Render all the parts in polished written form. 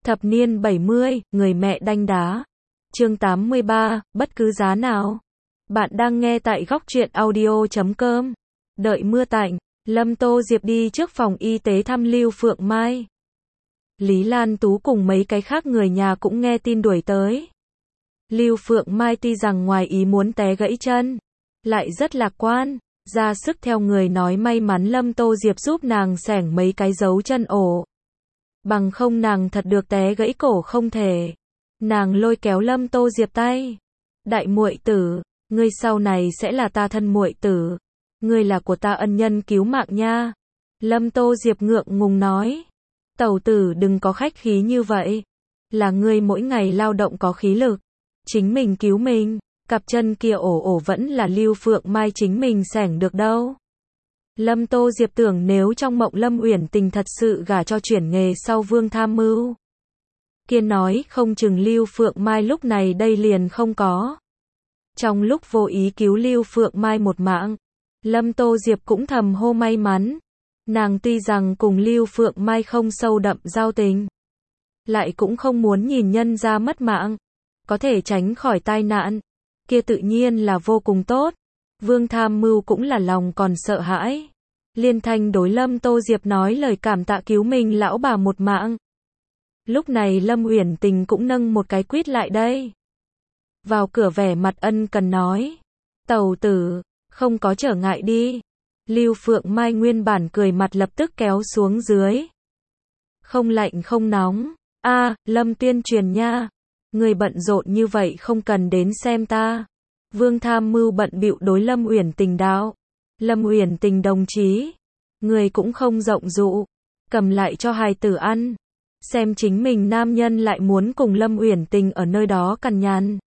Thập niên 70, người mẹ đanh đá. Chương 83, bất cứ giá nào. Bạn đang nghe tại góc truyện audio.com. Đợi mưa tạnh, Lâm Tô Diệp đi trước phòng y tế thăm Lưu Phượng Mai. Lý Lan Tú cùng mấy cái khác người nhà cũng nghe tin đuổi tới. Lưu Phượng Mai tuy rằng ngoài ý muốn té gãy chân, lại rất lạc quan, ra sức theo người nói may mắn Lâm Tô Diệp giúp nàng xẻng mấy cái dấu chân ổ. Bằng không nàng thật được té gãy cổ không thể. Nàng lôi kéo Lâm Tô Diệp tay. Đại muội tử, ngươi sau này sẽ là ta thân muội tử. Ngươi là của ta ân nhân cứu mạng nha. Lâm Tô Diệp ngượng ngùng nói. Tẩu tử đừng có khách khí như vậy. Là ngươi mỗi ngày lao động có khí lực. Chính mình cứu mình. Cặp chân kia ổ vẫn là Lưu Phượng Mai chính mình xẻng được đâu. Lâm Tô Diệp tưởng nếu trong mộng Lâm Uyển Tình thật sự gả cho chuyển nghề sau Vương Tham Mưu. Kiên nói không chừng Lưu Phượng Mai lúc này đây liền không có. Trong lúc vô ý cứu Lưu Phượng Mai một mạng, Lâm Tô Diệp cũng thầm hô may mắn. Nàng tuy rằng cùng Lưu Phượng Mai không sâu đậm giao tình, lại cũng không muốn nhìn nhân ra mất mạng. Có thể tránh khỏi tai nạn, kia tự nhiên là vô cùng tốt. Vương Tham Mưu cũng là lòng còn sợ hãi. Liên thanh đối Lâm Tô Diệp nói lời cảm tạ cứu mình lão bà một mạng. Lúc này Lâm Uyển Tình cũng nâng một cái quýt lại đây. Vào cửa vẻ mặt ân cần nói. Tẩu tử, không có trở ngại đi. Lưu Phượng Mai nguyên bản cười mặt lập tức kéo xuống dưới. Không lạnh không nóng. Lâm tuyên truyền nha. Người bận rộn như vậy không cần đến xem ta. Vương Tham Mưu bận bịu đối Lâm Uyển Tình đạo. Lâm Uyển Tình đồng chí, người cũng không rộng dụ, cầm lại cho hài tử ăn. Xem chính mình nam nhân lại muốn cùng Lâm Uyển Tình ở nơi đó cằn nhằn.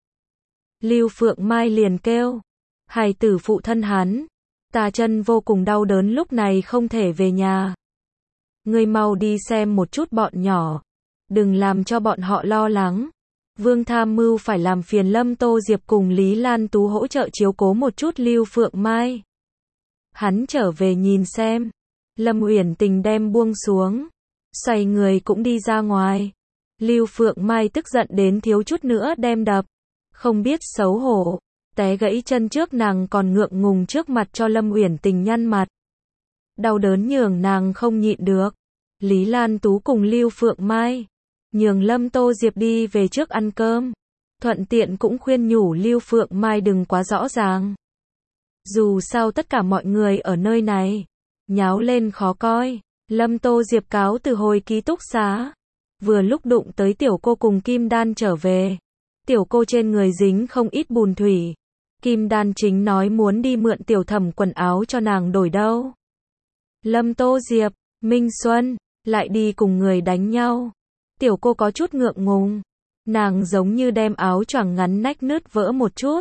Lưu Phượng Mai liền kêu, hài tử phụ thân hắn, ta chân vô cùng đau đớn lúc này không thể về nhà. Người mau đi xem một chút bọn nhỏ, đừng làm cho bọn họ lo lắng. Vương Tham Mưu phải làm phiền Lâm Tô Diệp cùng Lý Lan Tú hỗ trợ chiếu cố một chút Lưu Phượng Mai. Hắn trở về nhìn xem. Lâm Uyển Tình đem buông xuống, xoay người cũng đi ra ngoài. Lưu Phượng Mai tức giận đến thiếu chút nữa đem đập. Không biết xấu hổ, té gãy chân trước nàng còn ngượng ngùng trước mặt cho Lâm Uyển Tình nhăn mặt. Đau đớn nhường nàng không nhịn được. Lý Lan Tú cùng Lưu Phượng Mai nhường Lâm Tô Diệp đi về trước ăn cơm. Thuận tiện cũng khuyên nhủ Lưu Phượng Mai đừng quá rõ ràng. Dù sao tất cả mọi người ở nơi này nháo lên khó coi. Lâm Tô Diệp cáo từ hồi ký túc xá. Vừa lúc đụng tới tiểu cô cùng Kim Đan trở về. Tiểu cô trên người dính không ít bùn thủy. Kim Đan chính nói muốn đi mượn tiểu thẩm quần áo cho nàng đổi đâu. Lâm Tô Diệp, Minh Xuân, lại đi cùng người đánh nhau. Tiểu cô có chút ngượng ngùng. Nàng giống như đem áo choàng ngắn nách nứt vỡ một chút.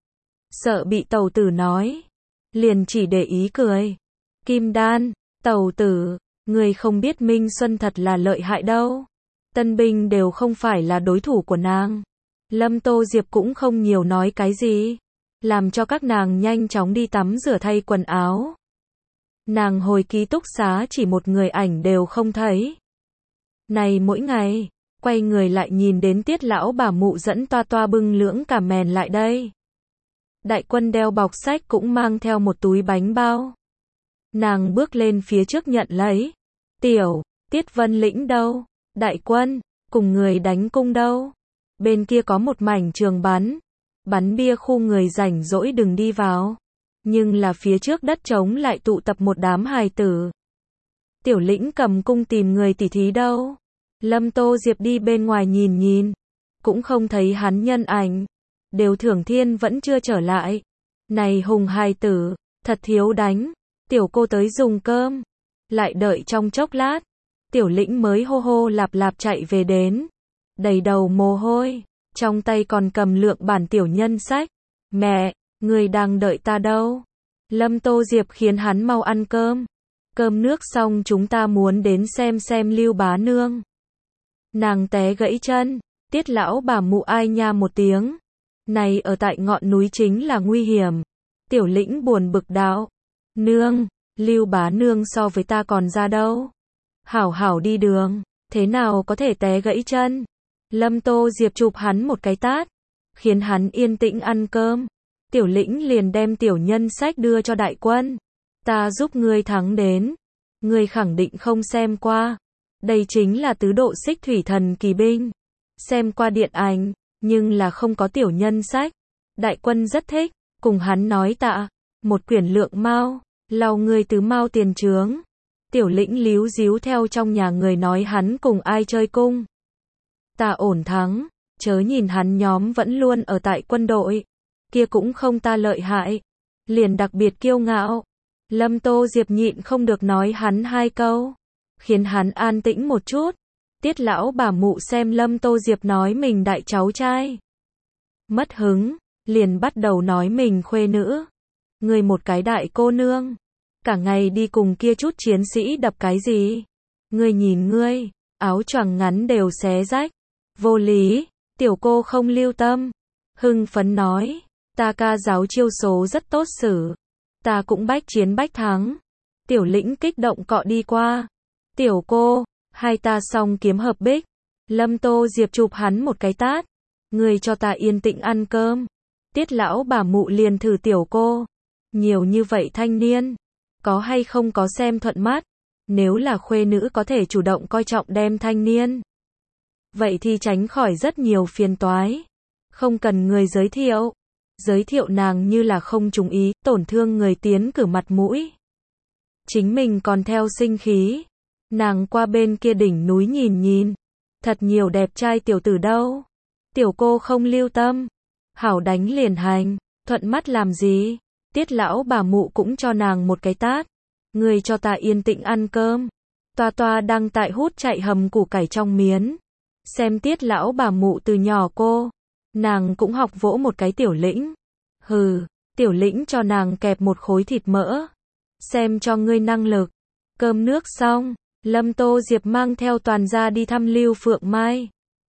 Sợ bị tẩu tử nói. Liền chỉ để ý cười. Kim Đan, tẩu tử, người không biết Minh Xuân thật là lợi hại đâu. Tân binh đều không phải là đối thủ của nàng. Lâm Tô Diệp cũng không nhiều nói cái gì. Làm cho các nàng nhanh chóng đi tắm rửa thay quần áo. Nàng hồi ký túc xá chỉ một người ảnh đều không thấy. Này mỗi ngày, quay người lại nhìn đến Tiết lão bà mụ dẫn toa toa bưng lưỡng cả mèn lại đây. Đại Quân đeo bọc sách cũng mang theo một túi bánh bao. Nàng bước lên phía trước nhận lấy. Tiểu, Tiết Vân Lĩnh đâu? Đại Quân, cùng người đánh cung đâu? Bên kia có một mảnh trường bắn. Bắn bia khu người rảnh rỗi đừng đi vào. Nhưng là phía trước đất trống lại tụ tập một đám hài tử. Tiểu Lĩnh cầm cung tìm người tỉ thí đâu. Lâm Tô Diệp đi bên ngoài nhìn nhìn. Cũng không thấy hắn nhân ảnh. Đều Thưởng Thiên vẫn chưa trở lại. Này hùng hài tử, thật thiếu đánh. Tiểu cô tới dùng cơm. Lại đợi trong chốc lát. Tiểu Lĩnh mới hô hô lạp lạp chạy về đến. Đầy đầu mồ hôi. Trong tay còn cầm lượng bản tiểu nhân sách. Mẹ, người đang đợi ta đâu? Lâm Tô Diệp khiến hắn mau ăn cơm. Cơm nước xong chúng ta muốn đến xem Lưu bá nương. Nàng té gãy chân. Tiết lão bà mụ ai nha một tiếng. Này ở tại ngọn núi chính là nguy hiểm. Tiểu Lĩnh buồn bực đạo. Nương, Lưu bá nương so với ta còn ra đâu. Hảo hảo đi đường. thế nào có thể té gãy chân. Lâm Tô Diệp chụp hắn một cái tát, khiến hắn yên tĩnh ăn cơm. Tiểu Lĩnh liền đem tiểu nhân sách đưa cho Đại Quân. Ta giúp ngươi thắng đến. Ngươi khẳng định không xem qua. Đây chính là tứ độ xích thủy thần kỳ binh. Xem qua điện ảnh, nhưng là không có tiểu nhân sách. Đại Quân rất thích, cùng hắn nói tạ. Một quyển lượng mao, lau ngươi tứ mao tiền chướng. Tiểu Lĩnh líu díu theo trong nhà người nói hắn cùng ai chơi cung. Ta ổn thắng, chớ nhìn hắn nhóm vẫn luôn ở tại quân đội. Kia cũng không ta lợi hại. Liền đặc biệt kiêu ngạo. Lâm Tô Diệp nhịn không được nói hắn hai câu, khiến hắn an tĩnh một chút. Tiết lão bà mụ xem Lâm Tô Diệp nói mình đại cháu trai. Mất hứng, liền bắt đầu nói mình khuê nữ. Ngươi một cái đại cô nương, cả ngày đi cùng kia chút chiến sĩ đập cái gì? Ngươi nhìn ngươi, áo choàng ngắn đều xé rách. Vô lý, tiểu cô không lưu tâm. Hưng phấn nói, ta ca giáo chiêu số rất tốt xử. Ta cũng bách chiến bách thắng. Tiểu Lĩnh kích động cọ đi qua. Tiểu cô, hai ta song kiếm hợp bích. Lâm Tô Diệp chụp hắn một cái tát. Ngươi cho ta yên tĩnh ăn cơm. Tiết lão bà mụ liền thử tiểu cô. Nhiều như vậy thanh niên, có hay không có xem thuận mắt. Nếu là khuê nữ có thể chủ động coi trọng đem thanh niên, vậy thì tránh khỏi rất nhiều phiền toái. Không cần người giới thiệu. Giới thiệu nàng như là không trùng ý, tổn thương người tiến cử mặt mũi. Chính mình còn theo sinh khí. Nàng qua bên kia đỉnh núi nhìn nhìn. Thật nhiều đẹp trai tiểu tử đâu. Tiểu cô không lưu tâm. Hảo đánh liền hành. Thuận mắt làm gì. Tiết lão bà mụ cũng cho nàng một cái tát. Ngươi cho ta yên tĩnh ăn cơm. Toa toa đang tại hút chạy hầm củ cải trong miến. Xem tiết lão bà mụ từ nhỏ cô. Nàng cũng học vỗ một cái Tiểu Lĩnh. Hừ, Tiểu Lĩnh cho nàng kẹp một khối thịt mỡ. Xem cho ngươi năng lực. Cơm nước xong, Lâm Tô Diệp mang theo toàn gia đi thăm Lưu Phượng Mai.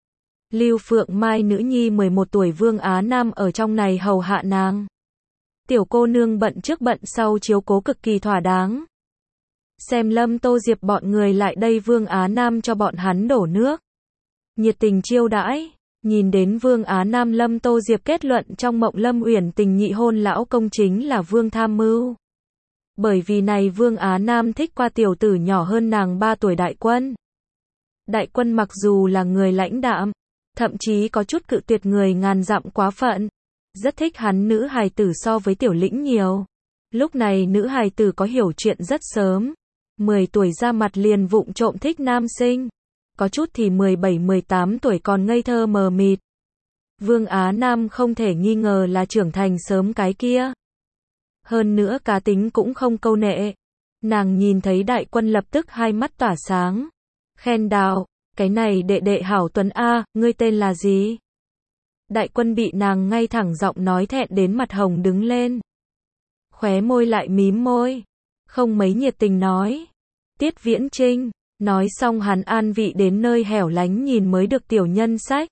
Lưu Phượng Mai nữ nhi 11 tuổi Vương Á Nam ở trong này hầu hạ nàng. Tiểu cô nương bận trước bận sau chiếu cố cực kỳ thỏa đáng. Xem Lâm Tô Diệp bọn người lại đây Vương Á Nam cho bọn hắn đổ nước. Nhiệt tình chiêu đãi. Nhìn đến Vương Á Nam Lâm Tô Diệp kết luận trong mộng Lâm Uyển Tình nhị hôn lão công chính là Vương Tham Mưu. Bởi vì này Vương Á Nam thích qua tiểu tử nhỏ hơn nàng 3 tuổi Đại Quân. Đại Quân mặc dù là người lãnh đạm, thậm chí có chút cự tuyệt người ngàn dặm quá phận. Rất thích hắn nữ hài tử so với Tiểu Lĩnh nhiều. Lúc này nữ hài tử có hiểu chuyện rất sớm. 10 tuổi ra mặt liền vụng trộm thích nam sinh. Có chút thì 17-18 tuổi còn ngây thơ mờ mịt. Vương Á Nam không thể nghi ngờ là trưởng thành sớm cái kia. Hơn nữa cá tính cũng không câu nệ. Nàng nhìn thấy Đại Quân lập tức hai mắt tỏa sáng. Khen đạo, cái này đệ đệ hảo tuấn A, ngươi tên là gì? Đại Quân bị nàng ngay thẳng giọng nói thẹn đến mặt hồng đứng lên. Khóe môi lại mím môi. Không mấy nhiệt tình nói. Tiết Viễn Trinh. Nói xong hắn an vị đến nơi hẻo lánh nhìn mới được tiểu nhân sách.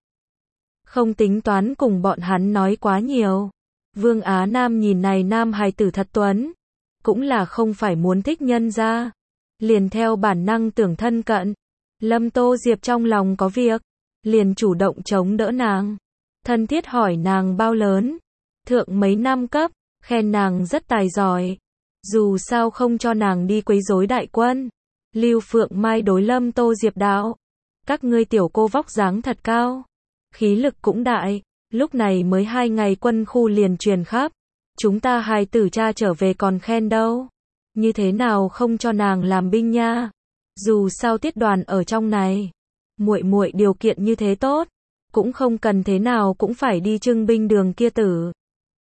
Không tính toán cùng bọn hắn nói quá nhiều. Vương Á Nam nhìn này nam hài tử thật tuấn. Cũng là không phải muốn thích nhân ra. Liền theo bản năng tưởng thân cận. Lâm Tô Diệp trong lòng có việc. Liền chủ động chống đỡ nàng. Thân thiết hỏi nàng bao lớn. Thượng mấy năm cấp. Khen nàng rất tài giỏi. Dù sao không cho nàng đi quấy rối Đại Quân. Lưu Phượng Mai đối Lâm Tô Diệp đạo. Các ngươi tiểu cô vóc dáng thật cao. Khí lực cũng đại. Lúc này mới 2 ngày quân khu liền truyền khắp. Chúng ta hài tử cha trở về còn khen đâu. Như thế nào không cho nàng làm binh nha. Dù sao Tiết Đoàn ở trong này. Muội muội điều kiện như thế tốt. Cũng không cần thế nào cũng phải đi trưng binh đường kia tử.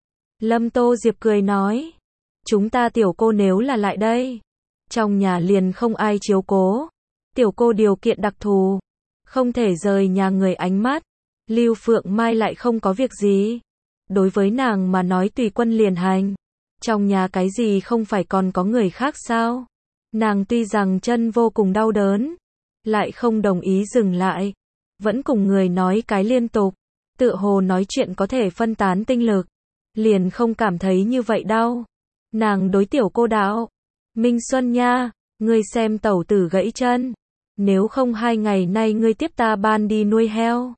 Lâm Tô Diệp cười nói. Chúng ta tiểu cô nếu là lại đây. Trong nhà liền không ai chiếu cố. Tiểu cô điều kiện đặc thù. Không thể rời nhà người ánh mắt. Lưu Phượng Mai lại không có việc gì. Đối với nàng mà nói tùy quân liền hành. Trong nhà cái gì không phải còn có người khác sao? Nàng tuy rằng chân vô cùng đau đớn. Lại không đồng ý dừng lại. Vẫn cùng người nói cái liên tục. Tựa hồ nói chuyện có thể phân tán tinh lực. Liền không cảm thấy như vậy đau. Nàng đối tiểu cô đạo. Minh Xuân nha, ngươi xem tẩu tử gãy chân. Nếu không 2 ngày nay ngươi tiếp ta ban đi nuôi heo.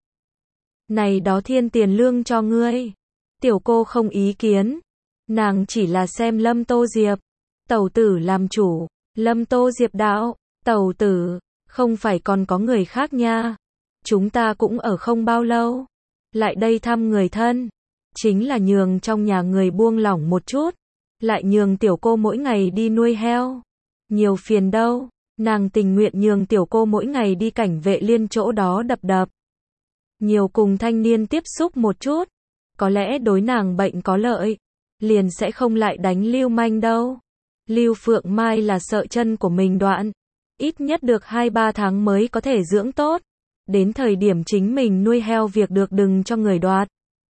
Này đó thiên tiền lương cho ngươi. Tiểu cô không ý kiến. Nàng chỉ là xem Lâm Tô Diệp. Tẩu tử làm chủ. Lâm Tô Diệp đạo, tẩu tử, không phải còn có người khác nha. Chúng ta cũng ở không bao lâu. Lại đây thăm người thân. Chính là nhường trong nhà người buông lỏng một chút. Lại nhường tiểu cô mỗi ngày đi nuôi heo. Nhiều phiền đâu. Nàng tình nguyện nhường tiểu cô mỗi ngày đi cảnh vệ liên chỗ đó đập đập. Nhiều cùng thanh niên tiếp xúc một chút. Có lẽ đối nàng bệnh có lợi. Liền sẽ không lại đánh lưu manh đâu. Lưu Phượng Mai là sợ chân của mình đoạn. Ít nhất được 2-3 tháng mới có thể dưỡng tốt. Đến thời điểm chính mình nuôi heo việc được đừng cho người đoạt.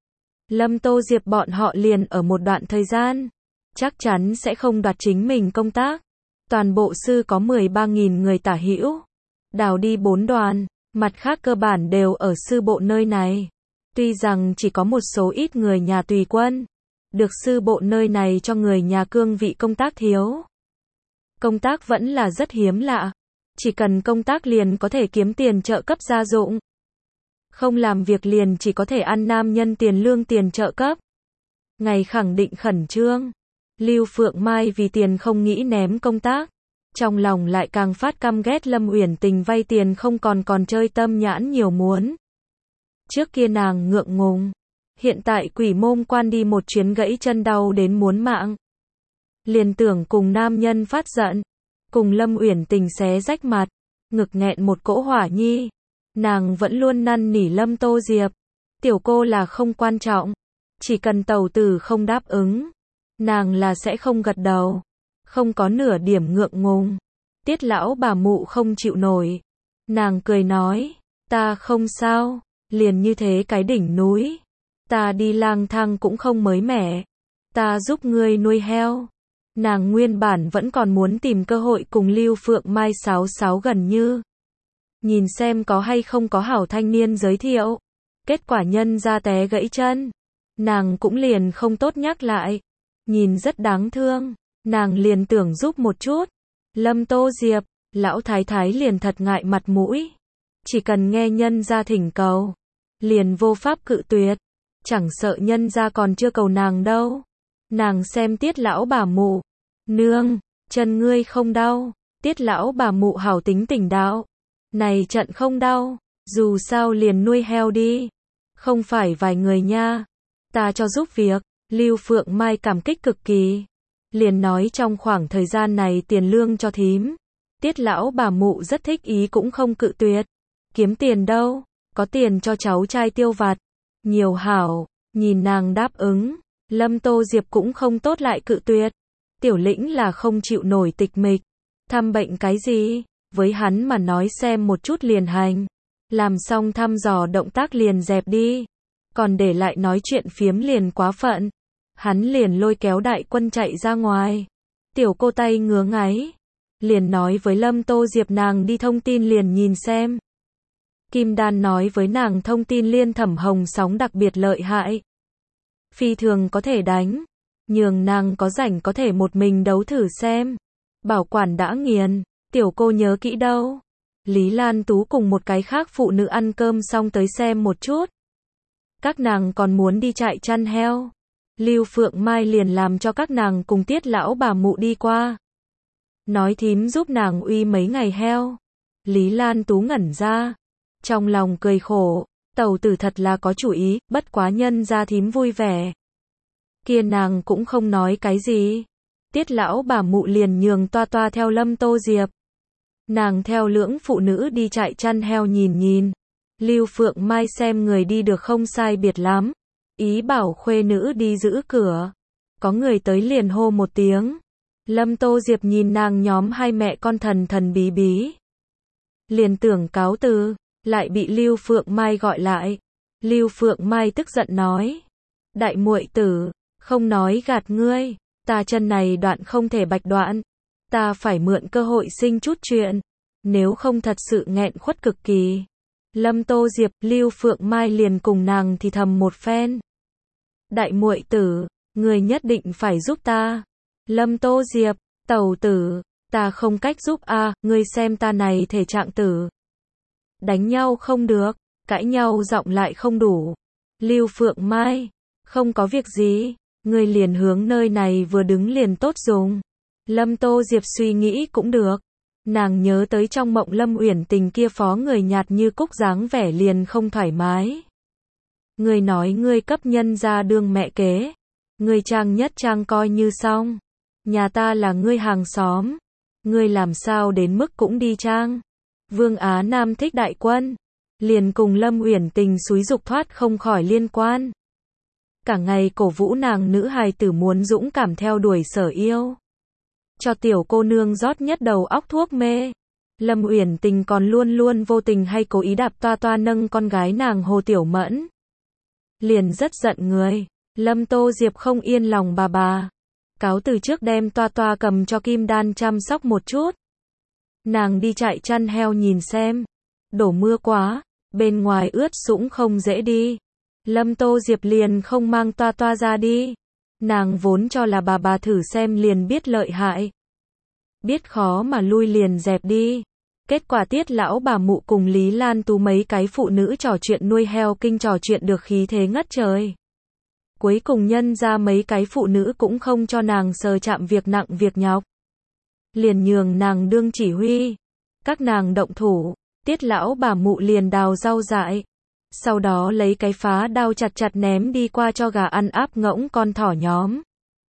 Lâm Tô Diệp bọn họ liền ở một đoạn thời gian. Chắc chắn sẽ không đoạt chính mình công tác. Toàn bộ sư có 13.000 người tả hữu. Đào đi 4 đoàn. Mặt khác cơ bản đều ở sư bộ nơi này. Tuy rằng chỉ có một số ít người nhà tùy quân. Được sư bộ nơi này cho người nhà cương vị công tác thiếu. Công tác vẫn là rất hiếm lạ. Chỉ cần công tác liền có thể kiếm tiền trợ cấp gia dụng. Không làm việc liền chỉ có thể ăn nam nhân tiền lương tiền trợ cấp. Ngày khẳng định khẩn trương. Lưu Phượng Mai vì tiền không nghĩ ném công tác. Trong lòng lại càng phát căm ghét Lâm Uyển Tình vay tiền không còn chơi tâm nhãn nhiều muốn. Trước kia nàng ngượng ngùng. Hiện tại quỷ môn quan đi một chuyến gãy chân đau đến muốn mạng. Liền tưởng cùng nam nhân phát giận. Cùng Lâm Uyển Tình xé rách mặt. Ngực nghẹn một cỗ hỏa nhi. Nàng vẫn luôn năn nỉ Lâm Tô Diệp. Tiểu cô là không quan trọng. Chỉ cần tẩu tử không đáp ứng. Nàng là sẽ không gật đầu. Không có nửa điểm ngượng ngùng. Tiết lão bà mụ không chịu nổi. Nàng cười nói. Ta không sao. Liền như thế cái đỉnh núi. Ta đi lang thang cũng không mới mẻ. Ta giúp ngươi nuôi heo. Nàng nguyên bản vẫn còn muốn tìm cơ hội cùng Lưu Phượng Mai sáo sáo gần như. Nhìn xem có hay không có hảo thanh niên giới thiệu. Kết quả nhân ra té gãy chân. Nàng cũng liền không tốt nhắc lại. Nhìn rất đáng thương. Nàng liền tưởng giúp một chút. Lâm Tô Diệp, lão thái thái liền thật ngại mặt mũi. Chỉ cần nghe nhân ra thỉnh cầu. Liền vô pháp cự tuyệt. Chẳng sợ nhân ra còn chưa cầu nàng đâu. Nàng xem Tiết lão bà mụ. Nương, chân ngươi không đau. Tiết lão bà mụ hảo tính tỉnh đạo. Này trận không đau. Dù sao liền nuôi heo đi. Không phải vài người nha. Ta cho giúp việc. Lưu Phượng Mai cảm kích cực kỳ. Liền nói trong khoảng thời gian này tiền lương cho thím. Tiết lão bà mụ rất thích ý cũng không cự tuyệt. Kiếm tiền đâu. Có tiền cho cháu trai tiêu vặt. Nhiều hảo. Nhìn nàng đáp ứng. Lâm Tô Diệp cũng không tốt lại cự tuyệt. Tiểu Lĩnh là không chịu nổi tịch mịch. Thăm bệnh cái gì? Với hắn mà nói xem một chút liền hành. Làm xong thăm dò động tác liền dẹp đi. Còn để lại nói chuyện phiếm liền quá phận. Hắn liền lôi kéo đại quân chạy ra ngoài. Tiểu cô tay ngứa ngáy. Liền nói với Lâm Tô Diệp nàng đi thông tin liền nhìn xem. Kim Đan nói với nàng thông tin liên thẩm hồng sóng đặc biệt lợi hại. Phi thường có thể đánh. Nhường nàng có rảnh có thể một mình đấu thử xem. Bảo quản đã nghiền. Tiểu cô nhớ kỹ đâu. Lý Lan Tú cùng một cái khác phụ nữ ăn cơm xong tới xem một chút. Các nàng còn muốn đi chạy chăn heo. Lưu Phượng Mai liền làm cho các nàng cùng Tiết lão bà mụ đi qua. Nói thím giúp nàng uy mấy ngày heo. Lý Lan Tú ngẩn ra. Trong lòng cười khổ. Tẩu tử thật là có chủ ý, bất quá nhân ra thím vui vẻ. Kia nàng cũng không nói cái gì. Tiết lão bà mụ liền nhường toa toa theo Lâm Tô Diệp. Nàng theo lưỡng phụ nữ đi chạy chăn heo nhìn. Lưu Phượng Mai xem người đi được không sai biệt lắm. Ý bảo khuê nữ đi giữ cửa. Có người tới liền hô một tiếng. Lâm Tô Diệp nhìn nàng nhóm hai mẹ con thần bí bí. Liền tưởng cáo từ. Lại bị Lưu Phượng Mai gọi lại. Lưu Phượng Mai tức giận nói. Đại muội tử, không nói gạt ngươi. Ta chân này đoạn không thể bạch đoạn. Ta phải mượn cơ hội sinh chút chuyện. Nếu không thật sự nghẹn khuất cực kỳ. Lâm Tô Diệp, Lưu Phượng Mai liền cùng nàng thì thầm một phen. Đại muội tử, người nhất định phải giúp ta. Lâm Tô Diệp, tẩu tử, Ta không cách giúp a, ngươi xem ta này thể trạng tử. Đánh nhau không được, cãi nhau giọng lại không đủ. Lưu Phượng Mai, không có việc gì, ngươi liền hướng nơi này vừa đứng liền tốt dùng. Lâm Tô Diệp suy nghĩ cũng được. Nàng nhớ tới trong mộng Lâm Uyển Tình kia phó người nhạt như cúc dáng vẻ liền không thoải mái. Ngươi nói ngươi cấp nhân ra đương mẹ kế. Ngươi trang nhất trang coi như xong. Nhà ta là ngươi hàng xóm. Ngươi làm sao đến mức cũng đi trang. Vương Á Nam thích Đại Quân. Liền cùng Lâm Uyển Tình xúi giục thoát không khỏi liên quan. Cả ngày cổ vũ nàng nữ hài tử muốn dũng cảm theo đuổi sở yêu. Cho tiểu cô nương rót nhất đầu óc thuốc mê. Lâm Uyển Tình còn luôn luôn vô tình hay cố ý đạp toa toa nâng con gái nàng Hồ Tiểu Mẫn. Liền rất giận người. Lâm Tô Diệp không yên lòng bà. Cáo từ trước đem toa toa cầm cho Kim Đan chăm sóc một chút. Nàng đi chạy chăn heo nhìn xem. Đổ mưa quá, bên ngoài ướt sũng không dễ đi. Lâm Tô Diệp liền không mang toa toa ra đi. Nàng vốn cho là bà thử xem liền biết lợi hại. Biết khó mà lui liền dẹp đi. Kết quả Tiết lão bà mụ cùng Lý Lan Tú mấy cái phụ nữ trò chuyện nuôi heo kinh trò chuyện được khí thế ngất trời. Cuối cùng nhân ra mấy cái phụ nữ cũng không cho nàng sờ chạm việc nặng việc nhọc. Liền nhường nàng đương chỉ huy. Các nàng động thủ, Tiết lão bà mụ liền đào rau dại. Sau đó lấy cái phá đao chặt chặt ném đi qua cho gà ăn áp ngỗng con thỏ nhóm.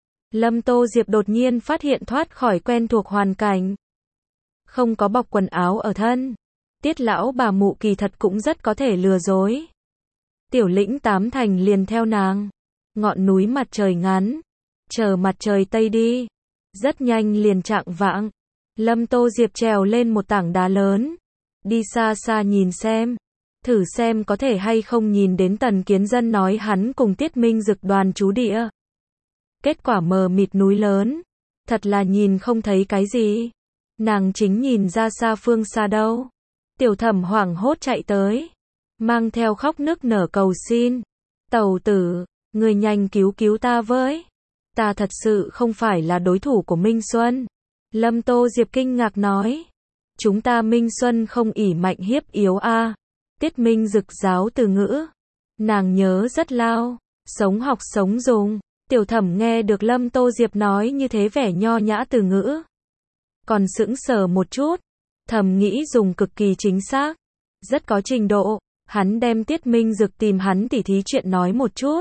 Lâm Tô Diệp đột nhiên phát hiện thoát khỏi quen thuộc hoàn cảnh. Không có bọc quần áo ở thân. Tiết lão bà mụ kỳ thật cũng rất có thể lừa dối. Tiểu Lĩnh Tám Thành liền theo nàng. Ngọn núi mặt trời ngắn. Chờ mặt trời tây đi. Rất nhanh liền chạng vạng. Lâm Tô Diệp trèo lên một tảng đá lớn. Đi xa xa nhìn xem. Thử xem có thể hay không nhìn đến Tần Kiến Dân nói hắn cùng Tiết Minh Dực đoàn trú địa. Kết quả mờ mịt núi lớn. Thật là nhìn không thấy cái gì. Nàng chính nhìn ra xa phương xa đâu. Tiểu Thẩm hoảng hốt chạy tới. Mang theo khóc nức nở cầu xin. Tẩu tử, người nhanh cứu cứu ta với. Ta thật sự không phải là đối thủ của Minh Xuân. Lâm Tô Diệp kinh ngạc nói. Chúng ta Minh Xuân không ỷ mạnh hiếp yếu a. Tiết Minh Dực giáo từ ngữ. Nàng nhớ rất lao. Sống học sống dùng. Tiểu Thẩm nghe được Lâm Tô Diệp nói như thế vẻ nho nhã từ ngữ. Còn sững sờ một chút. Thầm nghĩ dùng cực kỳ chính xác. Rất có trình độ. Hắn đem Tiết Minh Dực tìm hắn tỉ thí chuyện nói một chút.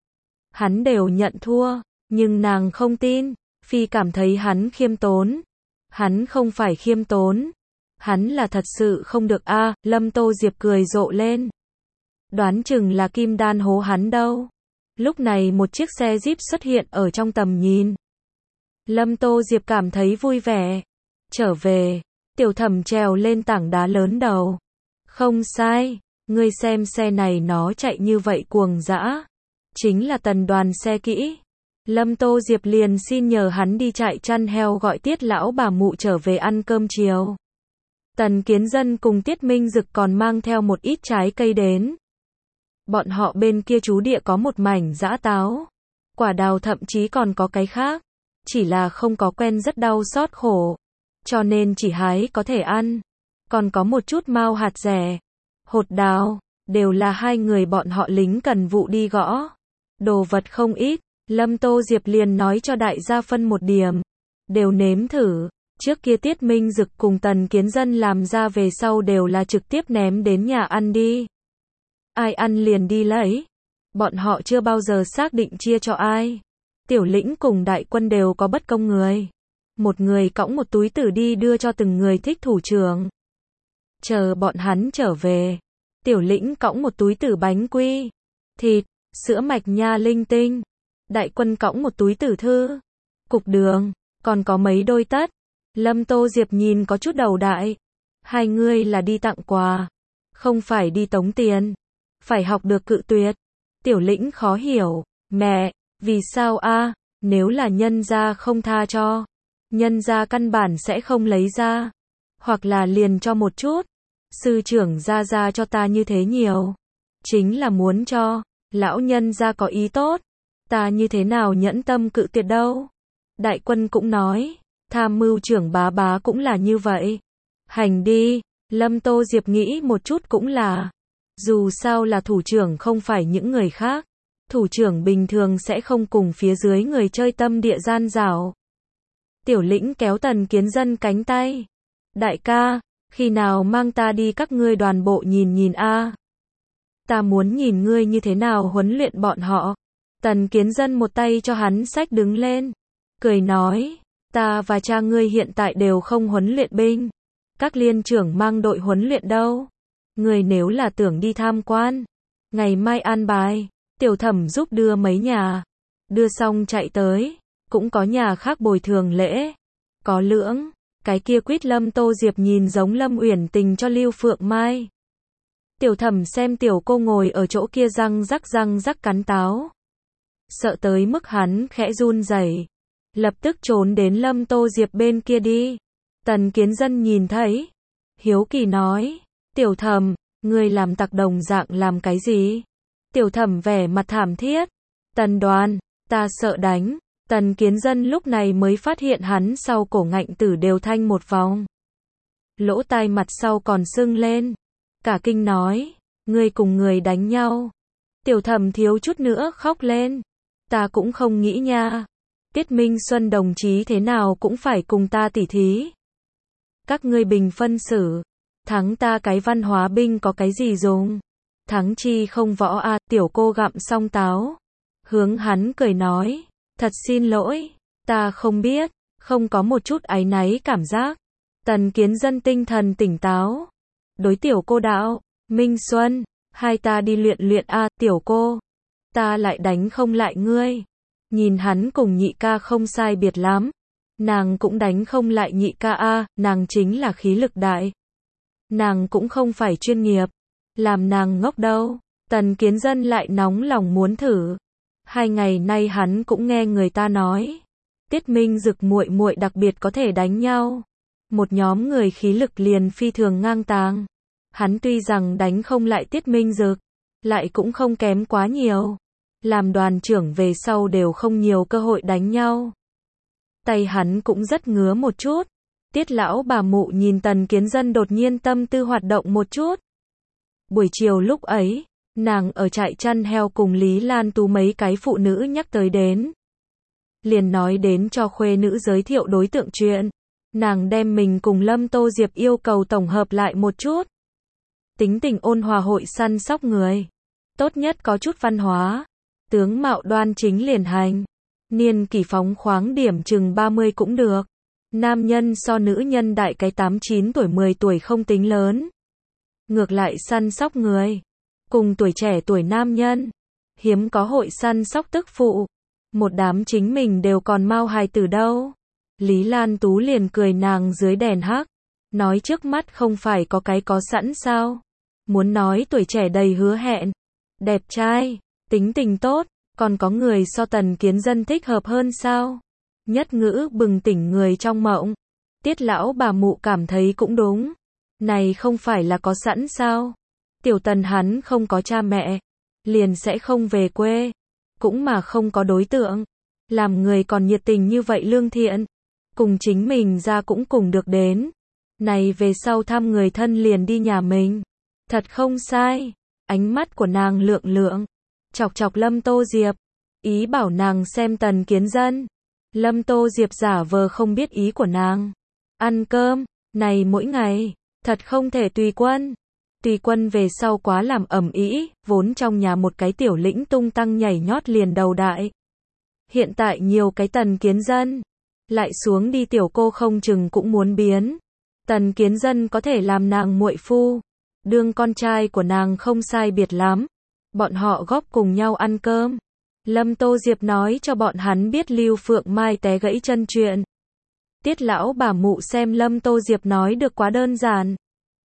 Hắn đều nhận thua. Nhưng nàng không tin. Phi cảm thấy hắn khiêm tốn. Hắn không phải khiêm tốn. Hắn là thật sự không được a. Lâm Tô Diệp cười rộ lên. Đoán chừng là Kim Đan hố hắn đâu. Lúc này một chiếc xe Jeep xuất hiện ở trong tầm nhìn. Lâm Tô Diệp cảm thấy vui vẻ. Trở về. Tiểu Thẩm trèo lên tảng đá lớn đầu. Không sai. Ngươi xem xe này nó chạy như vậy cuồng dã. Chính là Tần đoàn xe kỹ. Lâm Tô Diệp liền xin nhờ hắn đi chạy chăn heo gọi Tiết lão bà mụ trở về ăn cơm chiều. Tần Kiến Dân cùng Tiết Minh Dực còn mang theo một ít trái cây đến. Bọn họ bên kia trú địa có một mảnh dã táo. Quả đào thậm chí còn có cái khác. Chỉ là không có quen rất đau xót khổ. Cho nên chỉ hái có thể ăn. Còn có một chút mao hạt rẻ. Hột đào. Đều là hai người bọn họ lính cần vụ đi gõ. Đồ vật không ít. Lâm Tô Diệp liền nói cho đại gia phân một điểm. Đều nếm thử. Trước kia Tiết Minh Dực cùng Tần Kiến Dân làm ra về sau đều là trực tiếp ném đến nhà ăn đi. Ai ăn liền đi lấy. Bọn họ chưa bao giờ xác định chia cho ai. Tiểu Lĩnh cùng Đại Quân đều có bất công người. Một người cõng một túi tử đi đưa cho từng người thích thủ trưởng. Chờ bọn hắn trở về. Tiểu Lĩnh cõng một túi tử bánh quy, thịt, sữa mạch nha linh tinh. Đại Quân cõng một túi tử thư, cục đường, còn có mấy đôi tất. Lâm Tô Diệp nhìn có chút đầu đại. Hai người là đi tặng quà, không phải đi tống tiền. Phải học được cự tuyệt. Tiểu Lĩnh khó hiểu. Mẹ, vì sao a? Nếu là nhân gia không tha cho, nhân gia căn bản sẽ không lấy ra. Hoặc là liền cho một chút. Sư trưởng ra cho ta như thế nhiều. Chính là muốn cho. Lão nhân gia có ý tốt. Ta như thế nào nhẫn tâm cự tuyệt đâu. Đại Quân cũng nói. Tham mưu trưởng Bá Bá cũng là như vậy. Hành đi, Lâm Tô Diệp nghĩ một chút cũng là. Dù sao là thủ trưởng không phải những người khác. Thủ trưởng bình thường sẽ không cùng phía dưới người chơi tâm địa gian dảo. Tiểu Lĩnh kéo Tần Kiến Dân cánh tay. Đại ca, khi nào mang ta đi các ngươi đoàn bộ nhìn nhìn a. Ta muốn nhìn ngươi như thế nào huấn luyện bọn họ. Tần Kiến Dân một tay cho hắn xách đứng lên. Cười nói, ta và cha ngươi hiện tại đều không huấn luyện binh. Các liên trưởng mang đội huấn luyện đâu. Ngươi nếu là tưởng đi tham quan, ngày mai an bài, Tiểu Thẩm giúp đưa mấy nhà. Đưa xong chạy tới, cũng có nhà khác bồi thường lễ. Có lưỡng, cái kia quýt Lâm Tô Diệp nhìn giống Lâm Uyển Tình cho Lưu Phượng Mai. Tiểu Thẩm xem tiểu cô ngồi ở chỗ kia răng rắc cắn táo. Sợ tới mức hắn khẽ run rẩy, lập tức trốn đến Lâm Tô Diệp bên kia đi. Tần Kiến Dân nhìn thấy, hiếu kỳ nói, Tiểu Thẩm, ngươi làm tặc đồng dạng làm cái gì? Tiểu Thẩm vẻ mặt thảm thiết. Tần Đoàn, ta sợ đánh. Tần Kiến Dân lúc này mới phát hiện hắn sau cổ ngạnh tử đều thanh một vòng. Lỗ tai mặt sau còn sưng lên. Cả kinh nói, ngươi cùng người đánh nhau. Tiểu Thẩm thiếu chút nữa khóc lên. Ta cũng không nghĩ nha. Tiết Minh Xuân đồng chí thế nào cũng phải cùng ta tỉ thí. Các ngươi bình phân xử. Thắng ta cái văn hóa binh có cái gì dùng? Thắng chi không võ a. Tiểu cô gặm xong táo. Hướng hắn cười nói, thật xin lỗi, ta không biết, không có một chút áy náy cảm giác. Tần Kiến Dân tinh thần tỉnh táo. Đối tiểu cô đạo, Minh Xuân, hai ta đi luyện luyện a. Tiểu cô, ta lại đánh không lại ngươi. Nhìn hắn cùng nhị ca không sai biệt lắm. Nàng cũng đánh không lại nhị ca a. Nàng chính là khí lực đại. Nàng cũng không phải chuyên nghiệp. Làm nàng ngốc đâu. Tần Kiến Dân lại nóng lòng muốn thử. 2 ngày nay hắn cũng nghe người ta nói, Tiết Minh Dực muội muội đặc biệt có thể đánh nhau. Một nhóm người khí lực liền phi thường ngang tàng. Hắn tuy rằng đánh không lại Tiết Minh Dực, lại cũng không kém quá nhiều. Làm đoàn trưởng về sau đều không nhiều cơ hội đánh nhau. Tay hắn cũng rất ngứa một chút. Tiết lão bà mụ nhìn Tần Kiến Dân đột nhiên tâm tư hoạt động một chút. Buổi chiều lúc ấy, nàng ở trại chăn heo cùng Lý Lan Tú mấy cái phụ nữ nhắc tới đến. Liền nói đến cho khuê nữ giới thiệu đối tượng chuyện. Nàng đem mình cùng Lâm Tô Diệp yêu cầu tổng hợp lại một chút. Tính tình ôn hòa hội săn sóc người. Tốt nhất có chút văn hóa. Tướng mạo đoan chính liền hành. Niên kỷ phóng khoáng điểm chừng 30 cũng được. Nam nhân so nữ nhân đại cái 8-9 tuổi 10 tuổi không tính lớn. Ngược lại săn sóc người. Cùng tuổi trẻ tuổi nam nhân. Hiếm có hội săn sóc tức phụ. Một đám chính mình đều còn mau hài tử đâu. Lý Lan Tú liền cười nàng dưới đèn hắc. Nói trước mắt không phải có cái có sẵn sao. Muốn nói tuổi trẻ đầy hứa hẹn. Đẹp trai, tính tình tốt. Còn có người so Tần Kiến Dân thích hợp hơn sao? Nhất ngữ bừng tỉnh người trong mộng. Tiết lão bà mụ cảm thấy cũng đúng. Này không phải là có sẵn sao? Tiểu Tần hắn không có cha mẹ. Liền sẽ không về quê. Cũng mà không có đối tượng. Làm người còn nhiệt tình như vậy lương thiện. Cùng chính mình ra cũng cùng được đến. Này về sau thăm người thân liền đi nhà mình. Thật không sai. Ánh mắt của nàng lượng lượng. Chọc chọc Lâm Tô Diệp. Ý bảo nàng xem Tần Kiến Dân. Lâm Tô Diệp giả vờ không biết ý của nàng. Ăn cơm, này mỗi ngày. Thật không thể tùy quân. Tùy quân về sau quá làm ầm ĩ, vốn trong nhà một cái Tiểu Lĩnh tung tăng nhảy nhót liền đầu đại. Hiện tại nhiều cái Tần Kiến Dân. Lại xuống đi tiểu cô không chừng cũng muốn biến. Tần Kiến Dân có thể làm nàng muội phu. Đương con trai của nàng không sai biệt lắm. Bọn họ góp cùng nhau ăn cơm. Lâm Tô Diệp nói cho bọn hắn biết Lưu Phượng Mai té gãy chân chuyện. Tiết lão bà mụ xem Lâm Tô Diệp nói được quá đơn giản.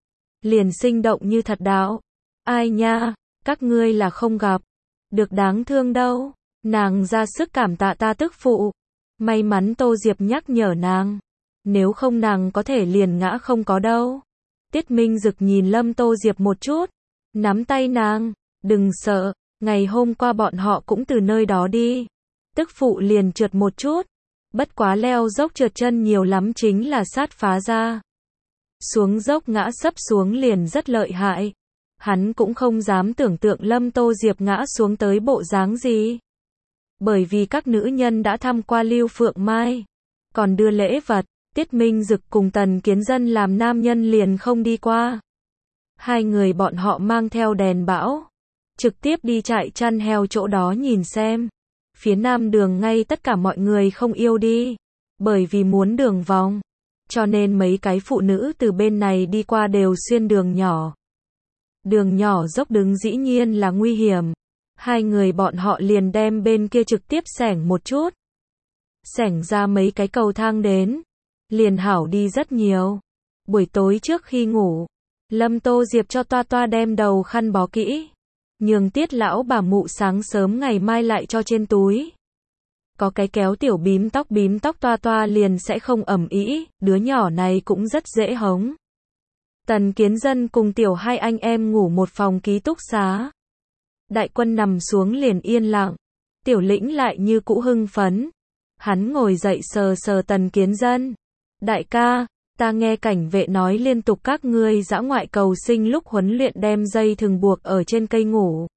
Liền sinh động như thật đạo. Ai nha, các ngươi là không gặp. Được đáng thương đâu. Nàng ra sức cảm tạ ta tức phụ. May mắn Tô Diệp nhắc nhở nàng. Nếu không nàng có thể liền ngã không có đâu. Tiết Minh Dực nhìn Lâm Tô Diệp một chút. Nắm tay nàng. Đừng sợ. Ngày hôm qua bọn họ cũng từ nơi đó đi. Tức phụ liền trượt một chút. Bất quá leo dốc trượt chân nhiều lắm chính là sát phá ra. Xuống dốc ngã sấp xuống liền rất lợi hại. Hắn cũng không dám tưởng tượng Lâm Tô Diệp ngã xuống tới bộ dáng gì. Bởi vì các nữ nhân đã thăm qua Lưu Phượng Mai, còn đưa lễ vật, Tiết Minh Dực cùng Tần Kiến Dân làm nam nhân liền không đi qua. Hai người bọn họ mang theo đèn bão, trực tiếp đi trại chăn heo chỗ đó nhìn xem. Phía nam đường ngay tất cả mọi người không yêu đi, bởi vì muốn đường vòng, cho nên mấy cái phụ nữ từ bên này đi qua đều xuyên đường nhỏ. Đường nhỏ dốc đứng dĩ nhiên là nguy hiểm. Hai người bọn họ liền đem bên kia trực tiếp xẻng một chút. Xẻng ra mấy cái cầu thang đến. Liền hảo đi rất nhiều. Buổi tối trước khi ngủ, Lâm Tô Diệp cho Toa Toa đem đầu khăn bó kỹ. Nhường Tiết lão bà mụ sáng sớm ngày mai lại cho trên túi. Có cái kéo tiểu bím tóc Toa Toa liền sẽ không ẩm ĩ, đứa nhỏ này cũng rất dễ hống. Tần Kiến Dân cùng tiểu hai anh em ngủ một phòng ký túc xá. Đại Quân nằm xuống liền yên lặng. Tiểu Lĩnh lại như cũ hưng phấn. Hắn ngồi dậy sờ sờ Tần Kiến Dân. Đại ca, ta nghe cảnh vệ nói liên tục các ngươi dã ngoại cầu sinh lúc huấn luyện đem dây thừng buộc ở trên cây ngủ.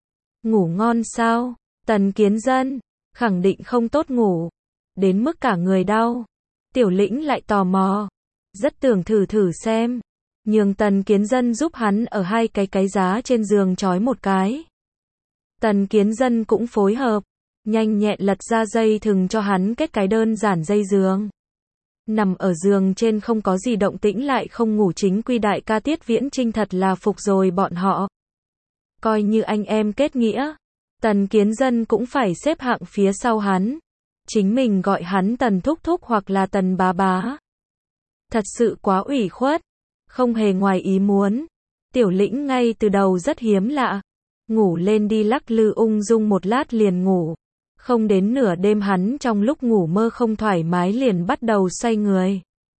Ngủ ngon sao? Tần Kiến Dân, khẳng định không tốt ngủ. Đến mức cả người đau. Tiểu Lĩnh lại tò mò. Rất tưởng thử xem. Nhường Tần Kiến Dân giúp hắn ở hai cái giá trên giường trói một cái. Tần Kiến Dân cũng phối hợp, nhanh nhẹn lật ra dây thừng cho hắn kết cái đơn giản dây giường. Nằm ở giường trên không có gì động tĩnh lại không ngủ chính quy đại ca Tiết Viễn Trinh thật là phục rồi bọn họ. Coi như anh em kết nghĩa, Tần Kiến Dân cũng phải xếp hạng phía sau hắn. Chính mình gọi hắn Tần Thúc Thúc hoặc là Tần Bá Bá. Thật sự quá ủy khuất, không hề ngoài ý muốn. Tiểu Lĩnh ngay từ đầu rất hiếm lạ. Ngủ lên đi lắc lư ung dung một lát liền ngủ. Không đến nửa đêm hắn trong lúc ngủ mơ không thoải mái liền bắt đầu xoay người.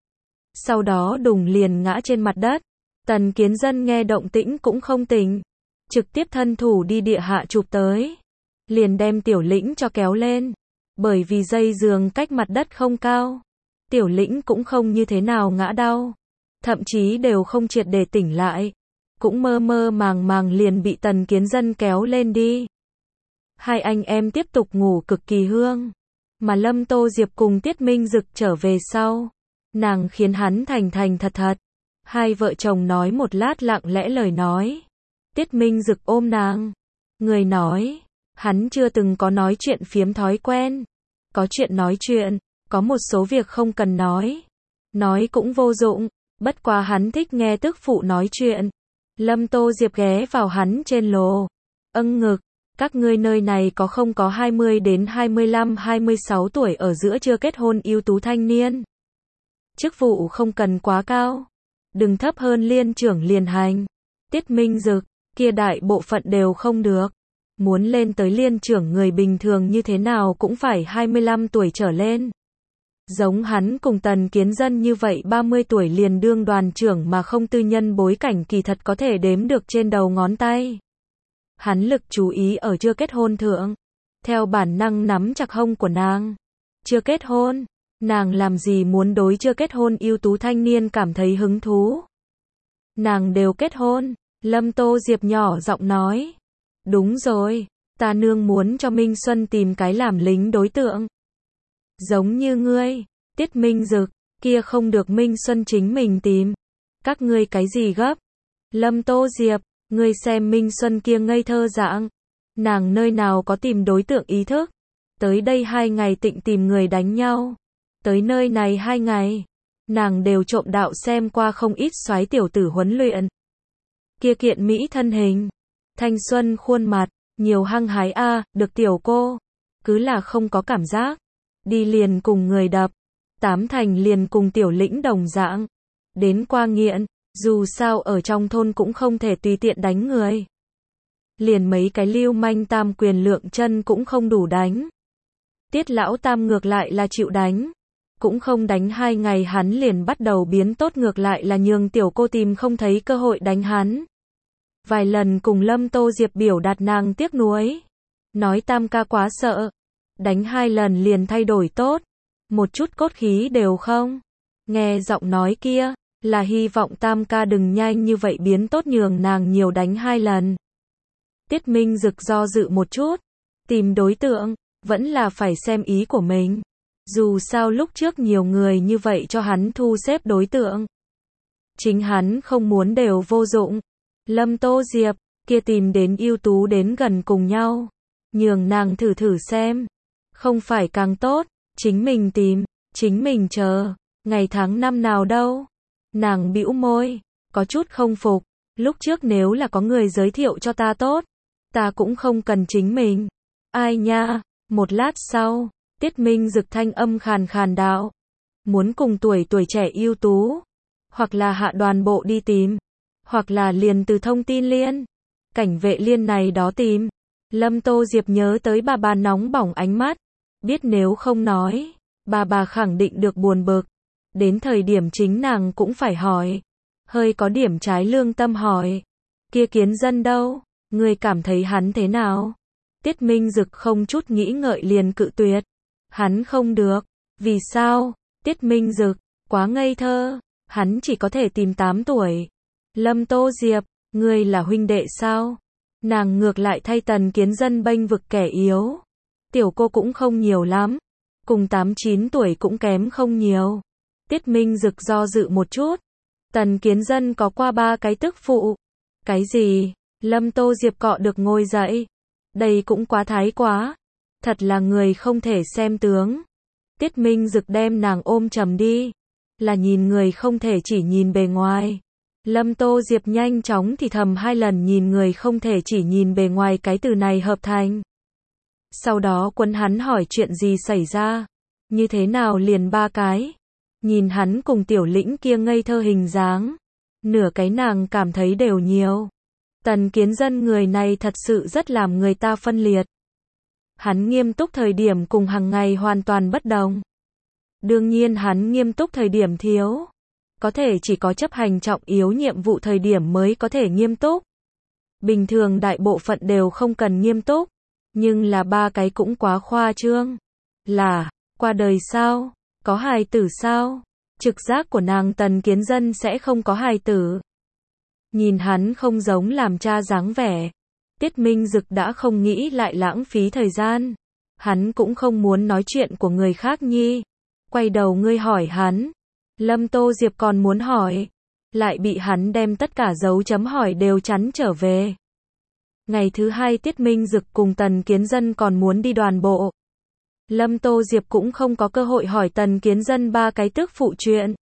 Sau đó đùng liền ngã trên mặt đất. Tần Kiến Dân nghe động tĩnh cũng không tỉnh. Trực tiếp thân thủ đi địa hạ chụp tới. Liền đem Tiểu Lĩnh cho kéo lên. Bởi vì dây giường cách mặt đất không cao. Tiểu Lĩnh cũng không như thế nào ngã đau. Thậm chí đều không triệt để tỉnh lại. Cũng mơ mơ màng màng liền bị Tần Kiến Dân kéo lên đi. Hai anh em tiếp tục ngủ cực kỳ hương. Mà Lâm Tô Diệp cùng Tiết Minh Dực trở về sau. Nàng khiến hắn thành thật. Hai vợ chồng nói một lát lặng lẽ lời nói. Tiết Minh Dực ôm nàng. Người nói, hắn chưa từng có nói chuyện phiếm thói quen. Có chuyện nói chuyện, có một số việc không cần nói. Nói cũng vô dụng, bất quá hắn thích nghe tức phụ nói chuyện. Lâm Tô Diệp ghé vào hắn trên lồ. Ngực, các ngươi nơi này không có 20 đến 25, 26 tuổi ở giữa chưa kết hôn ưu tú thanh niên. Chức vụ không cần quá cao. Đừng thấp hơn liên trưởng liền hành. Tiết Minh Dực, kia đại bộ phận đều không được. Muốn lên tới liên trưởng người bình thường như thế nào cũng phải 25 tuổi trở lên. Giống hắn cùng Tần Kiến Dân như vậy 30 tuổi liền đương đoàn trưởng mà không tư nhân bối cảnh kỳ thật có thể đếm được trên đầu ngón tay. Hắn lực chú ý ở chưa kết hôn thượng. Theo bản năng nắm chặt hông của nàng. Chưa kết hôn, nàng làm gì muốn đối chưa kết hôn ưu tú thanh niên cảm thấy hứng thú. Nàng đều kết hôn, Lâm Tô Diệp nhỏ giọng nói. Đúng rồi, ta nương muốn cho Minh Xuân tìm cái làm lính đối tượng. Giống như ngươi, Tiết Minh Dực, kia không được Minh Xuân chính mình tìm. Các ngươi cái gì gấp? Lâm Tô Diệp, ngươi xem Minh Xuân kia ngây thơ dạng. Nàng nơi nào có tìm đối tượng ý thức. Tới đây 2 ngày tịnh tìm người đánh nhau. Tới nơi này 2 ngày. Nàng đều trộm đạo xem qua không ít soái tiểu tử huấn luyện. Kia kiện mỹ thân hình. Thanh xuân khuôn mặt, nhiều hăng hái được tiểu cô. Cứ là không có cảm giác. Đi liền cùng người đập. 8 thành liền cùng Tiểu Lĩnh đồng dạng. Đến qua nghiện, dù sao ở trong thôn cũng không thể tùy tiện đánh người. Liền mấy cái lưu manh tam quyền lượng chân cũng không đủ đánh. Tiết lão tam ngược lại là chịu đánh. Cũng không đánh 2 ngày hắn liền bắt đầu biến tốt ngược lại là nhường tiểu cô tìm không thấy cơ hội đánh hắn. Vài lần cùng Lâm Tô Diệp biểu đạt nàng tiếc nuối. Nói tam ca quá sợ. Đánh 2 lần liền thay đổi tốt. một chút cốt khí đều không. Nghe giọng nói kia, là hy vọng Tam ca đừng nhanh như vậy biến tốt nhường nàng nhiều đánh 2 lần. Tiết Minh Dực do dự một chút, tìm đối tượng, vẫn là phải xem ý của mình. Dù sao lúc trước nhiều người như vậy cho hắn thu xếp đối tượng. Chính hắn không muốn đều vô dụng. Lâm Tô Diệp, kia tìm đến ưu tú đến gần cùng nhau. Nhường nàng thử thử xem. Không phải càng tốt, chính mình tìm, chính mình chờ. Ngày tháng năm nào đâu. Nàng bĩu môi, có chút không phục. Lúc trước nếu là có người giới thiệu cho ta tốt, ta cũng không cần chính mình. Ai nha, một lát sau, Tiết Minh Dực thanh âm khàn khàn đạo. Muốn cùng tuổi trẻ ưu tú, hoặc là Hạ Đoàn Bộ đi tìm, hoặc là liền từ Thông tin Liên, Cảnh vệ Liên này đó tìm. Lâm Tô Diệp nhớ tới bà nóng bỏng ánh mắt, biết nếu không nói, bà khẳng định được buồn bực. Đến thời điểm chính nàng cũng phải hỏi, hơi có điểm trái lương tâm hỏi, kia Kiến Dân đâu, ngươi cảm thấy hắn thế nào? Tiết Minh Dực không chút nghĩ ngợi liền cự tuyệt, hắn không được. Vì sao? Tiết Minh Dực quá ngây thơ, hắn chỉ có thể tìm 8 tuổi. Lâm Tô Diệp, ngươi là huynh đệ sao? Nàng ngược lại thay Tần Kiến Dân bênh vực kẻ yếu. Tiểu cô cũng không nhiều lắm, cùng 8-9 tuổi cũng kém không nhiều. Tiết Minh Dực do dự một chút. Tần Kiến Dân có qua 3 cái tức phụ. Cái gì? Lâm Tô Diệp cọ được ngồi dậy. Đây cũng quá thái quá. Thật là người không thể xem tướng. Tiết Minh Dực đem nàng ôm chầm đi. Là nhìn người không thể chỉ nhìn bề ngoài. Lâm Tô Diệp nhanh chóng thì thầm 2 lần nhìn người không thể chỉ nhìn bề ngoài cái từ này hợp thành. Sau đó Quân hắn hỏi chuyện gì xảy ra. Như thế nào liền 3 cái. Nhìn hắn cùng Tiểu Lĩnh kia ngây thơ hình dáng. Nửa cái nàng cảm thấy đều nhiều. Tần Kiến Dân người này thật sự rất làm người ta phân liệt. Hắn nghiêm túc thời điểm cùng hàng ngày hoàn toàn bất đồng. Đương nhiên hắn nghiêm túc thời điểm thiếu. Có thể chỉ có chấp hành trọng yếu nhiệm vụ thời điểm mới có thể nghiêm túc. Bình thường đại bộ phận đều không cần nghiêm túc. Nhưng là 3 cái cũng quá khoa trương. Là, qua đời sao? Có hài tử sao? Trực giác của nàng Tần Kiến Dân sẽ không có hài tử. Nhìn hắn không giống làm cha dáng vẻ. Tiết Minh Dực đã không nghĩ lại lãng phí thời gian. Hắn cũng không muốn nói chuyện của người khác nhi. Quay đầu ngươi hỏi hắn. Lâm Tô Diệp còn muốn hỏi. Lại bị hắn đem tất cả dấu chấm hỏi đều chắn trở về. Ngày thứ 2 Tiết Minh Dực cùng Tần Kiến Dân còn muốn đi đoàn bộ. Lâm Tô Diệp cũng không có cơ hội hỏi Tần Kiến Dân 3 cái tức phụ chuyện.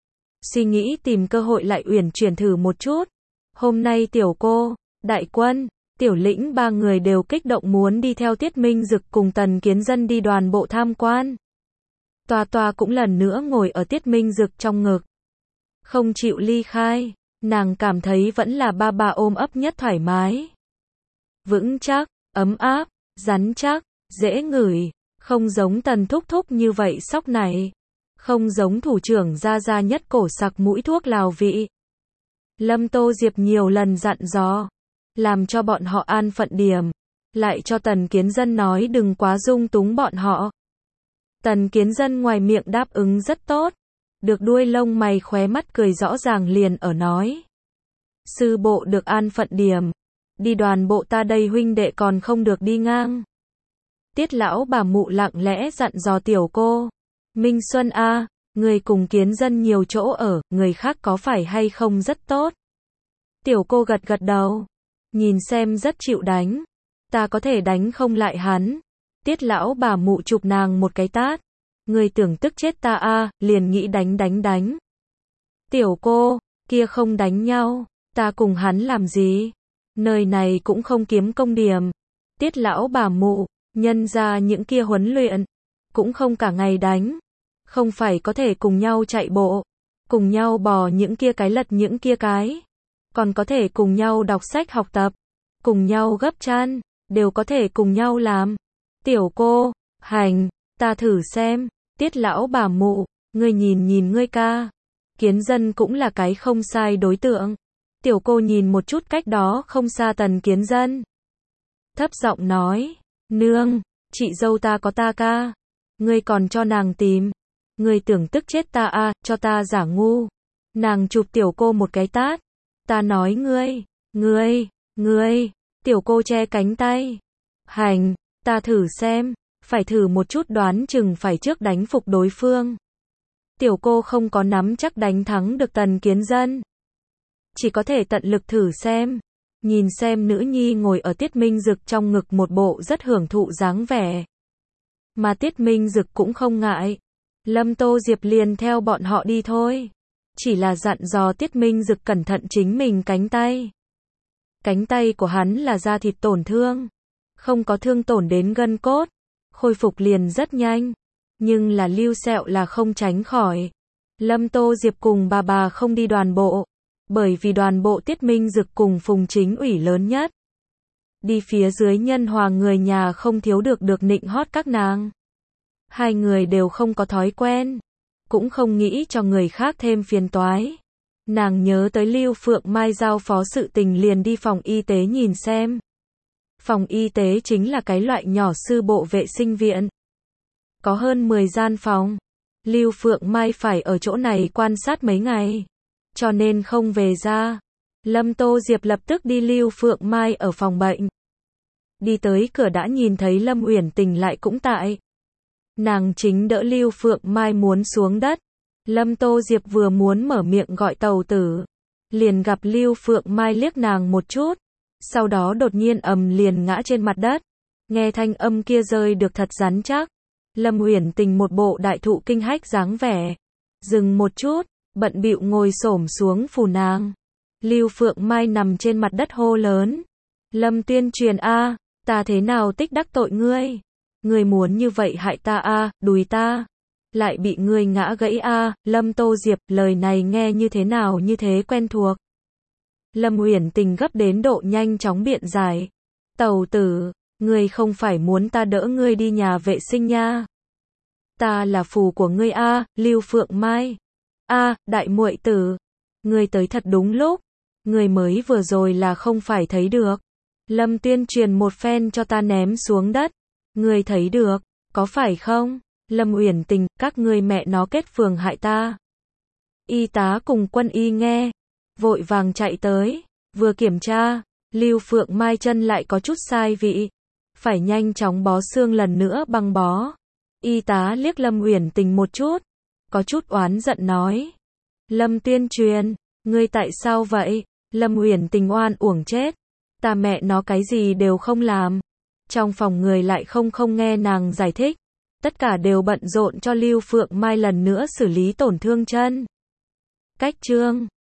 Suy nghĩ tìm cơ hội lại uyển chuyển thử một chút. Hôm nay Tiểu cô, Đại Quân, Tiểu Lĩnh 3 người đều kích động muốn đi theo Tiết Minh Dực cùng Tần Kiến Dân đi đoàn bộ tham quan. Toa cũng lần nữa ngồi ở Tiết Minh Dực trong ngực. Không chịu ly khai, nàng cảm thấy vẫn là ba ôm ấp nhất thoải mái. Vững chắc, ấm áp, rắn chắc, dễ ngửi, không giống Tần thúc thúc như vậy sóc này. Không giống thủ trưởng ra nhất cổ sặc mũi thuốc lào vị. Lâm Tô Diệp nhiều lần dặn dò, làm cho bọn họ an phận điểm, lại cho Tần Kiến Dân nói đừng quá dung túng bọn họ. Tần Kiến Dân ngoài miệng đáp ứng rất tốt, được đuôi lông mày khóe mắt cười rõ ràng liền ở nói. Sư bộ được an phận điểm, đi đoàn bộ ta đây huynh đệ còn không được đi ngang. Tiết lão bà mụ lặng lẽ dặn dò Tiểu cô. Minh Xuân a, người cùng Kiến Dân nhiều chỗ ở, người khác có phải hay không rất tốt. Tiểu cô gật gật đầu, nhìn xem rất chịu đánh. Ta có thể đánh không lại hắn. Tiết lão bà mụ chụp nàng một cái tát. Người tưởng tức chết ta a, liền nghĩ đánh. Tiểu cô, kia không đánh nhau, ta cùng hắn làm gì? Nơi này cũng không kiếm công điểm. Tiết lão bà mụ, nhân ra những kia huấn luyện, cũng không cả ngày đánh. Không phải có thể cùng nhau chạy bộ, cùng nhau bò những kia cái lật những kia cái. Còn có thể cùng nhau đọc sách học tập, cùng nhau gấp chăn, đều có thể cùng nhau làm. Tiểu cô, hành, ta thử xem. Tiết lão bà mụ, ngươi nhìn ngươi ca. Kiến Dân cũng là cái không sai đối tượng. Tiểu cô nhìn một chút cách đó không xa Tần Kiến Dân. Thấp giọng nói, nương, chị dâu ta có ta ca. Ngươi còn cho nàng tìm. Ngươi tưởng tức chết ta à, cho ta giả ngu. Nàng chụp tiểu cô một cái tát. Ta nói ngươi, tiểu cô che cánh tay. Hành, ta thử xem, phải thử một chút đoán chừng phải trước đánh phục đối phương. Tiểu cô không có nắm chắc đánh thắng được Tần Kiến Dân. Chỉ có thể tận lực thử xem. Nhìn xem nữ nhi ngồi ở Tiết Minh Dực trong ngực một bộ rất hưởng thụ dáng vẻ. Mà Tiết Minh Dực cũng không ngại. Lâm Tô Diệp liền theo bọn họ đi thôi. Chỉ là dặn dò Tiết Minh Dực cẩn thận chính mình cánh tay. Cánh tay của hắn là da thịt tổn thương. Không có thương tổn đến gân cốt. Khôi phục liền rất nhanh. Nhưng là lưu sẹo là không tránh khỏi. Lâm Tô Diệp cùng bà không đi đoàn bộ. Bởi vì đoàn bộ Tiết Minh Dực cùng Phùng Chính ủy lớn nhất. Đi phía dưới Nhân Hòa người nhà không thiếu được nịnh hót các nàng. Hai người đều không có thói quen. Cũng không nghĩ cho người khác thêm phiền toái. Nàng nhớ tới Lưu Phượng Mai giao phó sự tình liền đi phòng y tế nhìn xem. Phòng y tế chính là cái loại nhỏ sư bộ vệ sinh viện. Có hơn 10 gian phòng. Lưu Phượng Mai phải ở chỗ này quan sát mấy ngày. Cho nên không về ra. Lâm Tô Diệp lập tức đi Lưu Phượng Mai ở phòng bệnh. Đi tới cửa đã nhìn thấy Lâm Uyển Tình lại cũng tại. Nàng chính đỡ Lưu Phượng Mai muốn xuống đất. Lâm Tô Diệp vừa muốn mở miệng gọi tàu tử. Liền gặp Lưu Phượng Mai liếc nàng một chút. Sau đó đột nhiên liền ngã trên mặt đất. Nghe thanh âm kia rơi được thật rắn chắc. Lâm Uyển Tình một bộ đại thụ kinh hách dáng vẻ. Dừng một chút, bận bịu ngồi xổm xuống phù nàng. Lưu Phượng Mai nằm trên mặt đất hô lớn. Lâm Tuyên Truyền a, ta thế nào tích đắc tội ngươi? Ngươi muốn như vậy hại ta a, đùi ta. Lại bị ngươi ngã gãy a, Lâm Tô Diệp, lời này nghe như thế nào như thế quen thuộc. Lâm Uyển Tình gấp đến độ nhanh chóng biện giải. Tàu tử, ngươi không phải muốn ta đỡ ngươi đi nhà vệ sinh nha. Ta là phù của ngươi a, Lưu Phượng Mai. A, đại muội tử, ngươi tới thật đúng lúc. Ngươi mới vừa rồi là không phải thấy được. Lâm Tuyên Truyền một phen cho ta ném xuống đất. Ngươi thấy được, có phải không? Lâm Uyển Tình, các ngươi mẹ nó kết phường hại ta. Y tá cùng quân y nghe, vội vàng chạy tới, vừa kiểm tra, Lưu Phượng Mai chân lại có chút sai vị, phải nhanh chóng bó xương lần nữa băng bó. Y tá liếc Lâm Uyển Tình một chút, có chút oán giận nói. Lâm Tuyên Truyền, ngươi tại sao vậy? Lâm Uyển Tình oan uổng chết. Ta mẹ nó cái gì đều không làm. Trong phòng người lại không nghe nàng giải thích. Tất cả đều bận rộn cho Lưu Phượng Mai lần nữa xử lý tổn thương chân. Cách chương